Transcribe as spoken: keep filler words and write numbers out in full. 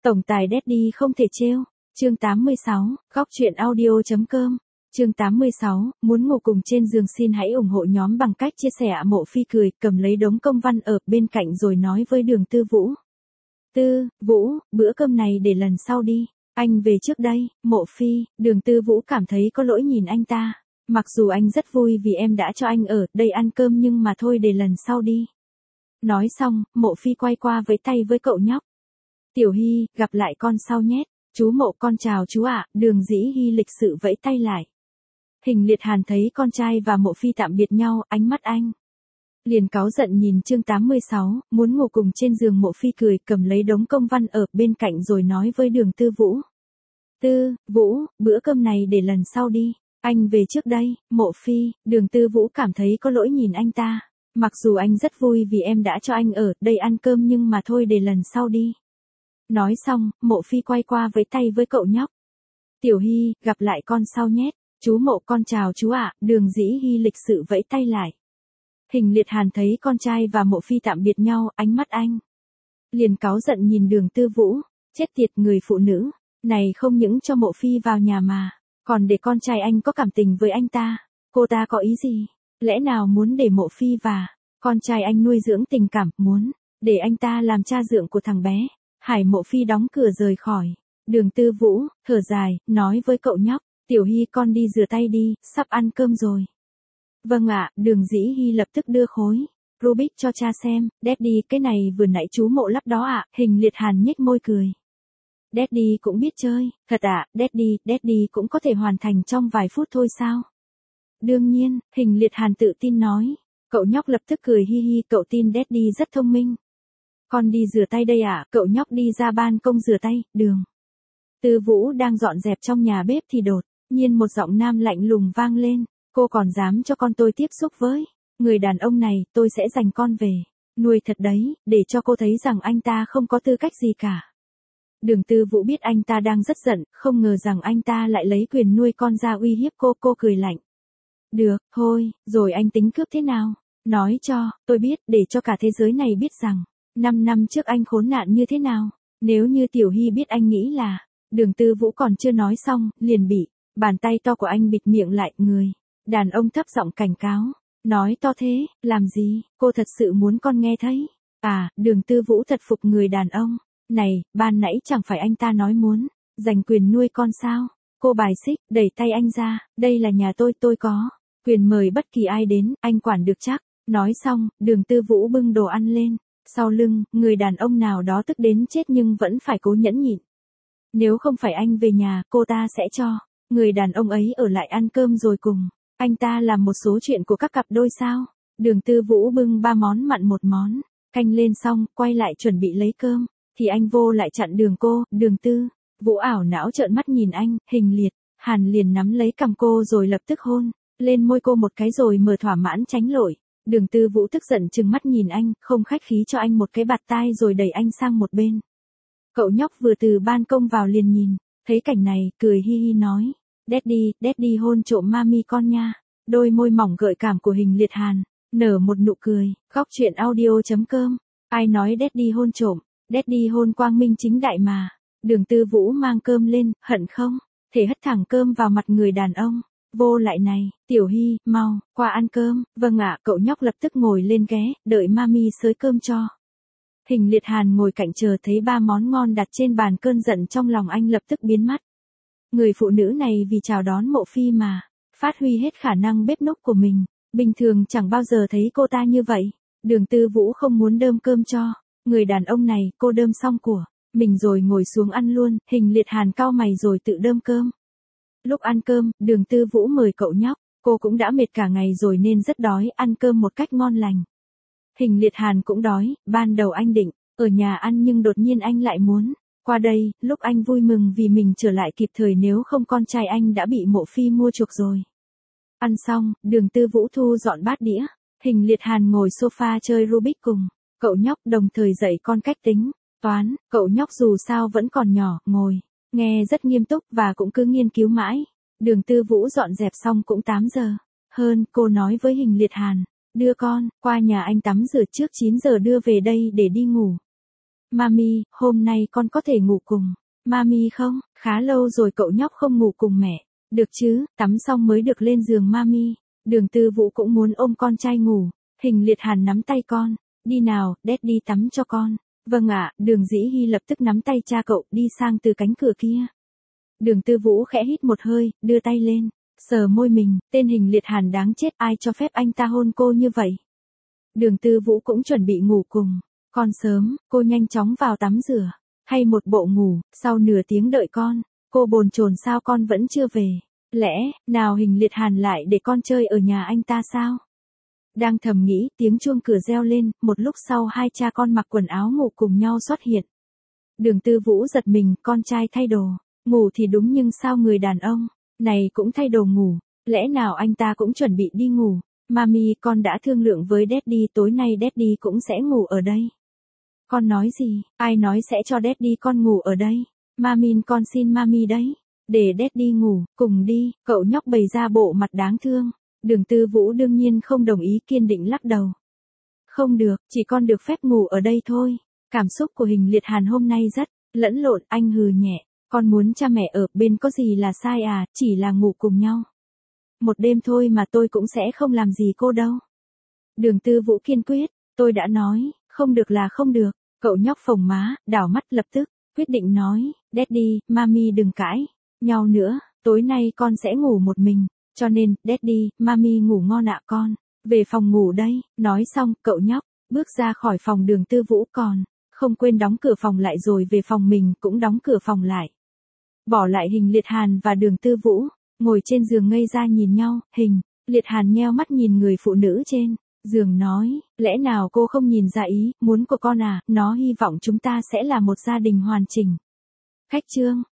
Tổng tài Daddy không thể trêu. Chương tám mươi sáu, góc truyện audio.com. Chương tám mươi sáu, muốn ngủ cùng trên giường xin hãy ủng hộ nhóm bằng cách chia sẻ. Mộ Phi cười, cầm lấy đống công văn ở bên cạnh rồi nói với Đường Tư Vũ. Tư, Vũ, bữa cơm này để lần sau đi. Anh về trước đây. Mộ Phi, Đường Tư Vũ cảm thấy có lỗi nhìn anh ta. Mặc dù anh rất vui vì em đã cho anh ở đây ăn cơm nhưng mà thôi để lần sau đi. Nói xong, Mộ Phi quay qua với tay với cậu nhóc. Tiểu Hy, gặp lại con sau nhé. Chú Mộ con chào chú ạ. Đường Dĩ Hy lịch sự vẫy tay lại. Hình Liệt Hàn thấy con trai và Mộ Phi tạm biệt nhau, ánh mắt anh liền cáu giận nhìn. Chương tám mươi sáu, muốn ngủ cùng trên giường. Mộ Phi cười, cầm lấy đống công văn ở bên cạnh rồi nói với Đường Tư Vũ. Tư, Vũ, bữa cơm này để lần sau đi. Anh về trước đây. Mộ Phi, Đường Tư Vũ cảm thấy có lỗi nhìn anh ta. Mặc dù anh rất vui vì em đã cho anh ở đây ăn cơm nhưng mà thôi để lần sau đi. Nói xong, Mộ Phi quay qua với tay với cậu nhóc. Tiểu Hy, gặp lại con sau nhé. Chú Mộ con chào chú ạ. Đường Dĩ Hy lịch sự vẫy tay lại. Hình Liệt Hàn thấy con trai và Mộ Phi tạm biệt nhau, ánh mắt anh liền cáu giận nhìn Đường Tư Vũ. Chết tiệt, người phụ nữ này không những cho Mộ Phi vào nhà mà còn để con trai anh có cảm tình với anh ta. Cô ta có ý gì? Lẽ nào muốn để Mộ Phi và con trai anh nuôi dưỡng tình cảm, muốn để anh ta làm cha dượng của thằng bé? Hải Mộ Phi đóng cửa rời khỏi. Đường Tư Vũ thở dài, nói với cậu nhóc. Tiểu Hy, con đi rửa tay đi, sắp ăn cơm rồi. Vâng ạ. Đường Dĩ Hy lập tức đưa khối Rubik cho cha xem. Daddy, cái này vừa nãy chú Mộ lắp đó ạ. Hình Liệt Hàn nhếch môi cười. Daddy cũng biết chơi. Thật ạ. Daddy, Daddy cũng có thể hoàn thành trong vài phút thôi sao? Đương nhiên. Hình Liệt Hàn tự tin nói. Cậu nhóc lập tức cười hi hi. Cậu tin Daddy rất thông minh. Con đi rửa tay đây ạ. Cậu nhóc đi ra ban công rửa tay. Đường Tư Vũ đang dọn dẹp trong nhà bếp thì đột nhiên một giọng nam lạnh lùng vang lên. Cô còn dám cho con tôi tiếp xúc với người đàn ông này, tôi sẽ giành con về nuôi thật đấy, để cho cô thấy rằng anh ta không có tư cách gì cả. Đường Tư Vũ biết anh ta đang rất giận, không ngờ rằng anh ta lại lấy quyền nuôi con ra uy hiếp cô. Cô cười lạnh. Được, thôi, rồi anh tính cướp thế nào? Nói cho tôi biết, để cho cả thế giới này biết rằng năm năm trước anh khốn nạn như thế nào. Nếu như Tiểu Hy biết anh nghĩ là... Đường Tư Vũ còn chưa nói xong, liền bị bàn tay to của anh bịt miệng lại. Người đàn ông thấp giọng cảnh cáo. Nói to thế, làm gì? Cô thật sự muốn con nghe thấy? À, Đường Tư Vũ thật phục người đàn ông này. Ban nãy chẳng phải anh ta nói muốn giành quyền nuôi con sao? Cô bài xích, đẩy tay anh ra. Đây là nhà tôi, tôi có quyền mời bất kỳ ai đến, anh quản được chắc. Nói xong, Đường Tư Vũ bưng đồ ăn lên. Sau lưng, người đàn ông nào đó tức đến chết nhưng vẫn phải cố nhẫn nhịn. Nếu không phải anh về nhà, cô ta sẽ cho người đàn ông ấy ở lại ăn cơm rồi cùng anh ta làm một số chuyện của các cặp đôi sao. Đường Tư Vũ bưng ba món mặn một món canh lên xong, quay lại chuẩn bị lấy cơm, thì anh vô lại chặn đường cô. Đường Tư Vũ ảo não trợn mắt nhìn anh. Hình Liệt Hàn liền nắm lấy cằm cô rồi lập tức hôn lên môi cô một cái rồi mở thỏa mãn tránh lội. Đường Tư Vũ tức giận trừng mắt nhìn anh, không khách khí cho anh một cái bạt tai rồi đẩy anh sang một bên. Cậu nhóc vừa từ ban công vào liền nhìn thấy cảnh này, cười hi hi nói. Daddy, Daddy hôn trộm mami con nha. Đôi môi mỏng gợi cảm của Hình Liệt Hàn nở một nụ cười. Góc truyện audio.com. Ai nói Daddy hôn trộm? Daddy hôn quang minh chính đại mà. Đường Tư Vũ mang cơm lên, hận không thể hất thẳng cơm vào mặt người đàn ông vô lại này. Tiểu Hy, mau qua ăn cơm. Vâng ạ. Cậu nhóc lập tức ngồi lên ghế, đợi mami xới cơm cho. Hình Liệt Hàn ngồi cạnh chờ thấy ba món ngon đặt trên bàn, cơn giận trong lòng anh lập tức biến mất. Người phụ nữ này vì chào đón Mộ Phi mà phát huy hết khả năng bếp núc của mình. Bình thường chẳng bao giờ thấy cô ta như vậy. Đường Tư Vũ không muốn đơm cơm cho người đàn ông này, cô đơm xong của mình rồi ngồi xuống ăn luôn. Hình Liệt Hàn cau mày rồi tự đơm cơm. Lúc ăn cơm, Đường Tư Vũ mời cậu nhóc. Cô cũng đã mệt cả ngày rồi nên rất đói, ăn cơm một cách ngon lành. Hình Liệt Hàn cũng đói. Ban đầu anh định ở nhà ăn nhưng đột nhiên anh lại muốn qua đây. Lúc anh vui mừng vì mình trở lại kịp thời, nếu không con trai anh đã bị Mộ Phi mua chuộc rồi. Ăn xong, Đường Tư Vũ thu dọn bát đĩa. Hình Liệt Hàn ngồi sofa chơi Rubik cùng cậu nhóc, đồng thời dạy con cách tính toán. Cậu nhóc dù sao vẫn còn nhỏ, ngồi nghe rất nghiêm túc và cũng cứ nghiên cứu mãi. Đường Tư Vũ dọn dẹp xong cũng tám giờ hơn. Cô nói với Hình Liệt Hàn. Đưa con qua nhà anh tắm rửa trước, chín giờ đưa về đây để đi ngủ. Mami, hôm nay con có thể ngủ cùng Mami không? Khá lâu rồi cậu nhóc không ngủ cùng mẹ. Được chứ, tắm xong mới được lên giường Mami. Đường Tư Vũ cũng muốn ôm con trai ngủ. Hình Liệt Hàn nắm tay con. Đi nào, Daddy tắm cho con. Vâng ạ, Đường Dĩ Hy lập tức nắm tay cha cậu đi sang từ cánh cửa kia. Đường Tư Vũ khẽ hít một hơi, đưa tay lên, sờ môi mình, tên Hình Liệt Hàn đáng chết, ai cho phép anh ta hôn cô như vậy. Đường Tư Vũ cũng chuẩn bị ngủ cùng. Con sớm, cô nhanh chóng vào tắm rửa. Hay một bộ ngủ, sau nửa tiếng đợi con, cô bồn chồn sao con vẫn chưa về. Lẽ, nào Hình Liệt Hàn lại để con chơi ở nhà anh ta sao? Đang thầm nghĩ, tiếng chuông cửa reo lên, một lúc sau hai cha con mặc quần áo ngủ cùng nhau xuất hiện. Đường Tư Vũ giật mình, con trai thay đồ. Ngủ thì đúng nhưng sao người đàn ông này cũng thay đồ ngủ, lẽ nào anh ta cũng chuẩn bị đi ngủ. Mami, con đã thương lượng với Daddy, tối nay Daddy cũng sẽ ngủ ở đây. Con nói gì? Ai nói sẽ cho Daddy con ngủ ở đây? Mamin, con xin Mami đấy. Để Daddy ngủ, cùng đi, cậu nhóc bày ra bộ mặt đáng thương. Đường Tư Vũ đương nhiên không đồng ý, kiên định lắc đầu. Không được, chỉ con được phép ngủ ở đây thôi. Cảm xúc của Hình Liệt Hàn hôm nay rất lẫn lộn, anh hừ nhẹ. Con muốn cha mẹ ở bên có gì là sai à, chỉ là ngủ cùng nhau. Một đêm thôi mà tôi cũng sẽ không làm gì cô đâu. Đường Tư Vũ kiên quyết, tôi đã nói, không được là không được. Cậu nhóc phồng má, đảo mắt lập tức, quyết định nói, Daddy, Mami đừng cãi nhau nữa, tối nay con sẽ ngủ một mình, cho nên, Daddy, Mami ngủ ngon ạ con, về phòng ngủ đây. Nói xong, cậu nhóc bước ra khỏi phòng. Đường Tư Vũ còn không quên đóng cửa phòng lại rồi về phòng mình cũng đóng cửa phòng lại. Bỏ lại Hình Liệt Hàn và Đường Tư Vũ, ngồi trên giường ngây ra nhìn nhau. Hình Liệt Hàn nheo mắt nhìn người phụ nữ trên giường nói, lẽ nào cô không nhìn ra ý muốn của con à, nó hy vọng chúng ta sẽ là một gia đình hoàn chỉnh. Khách trương.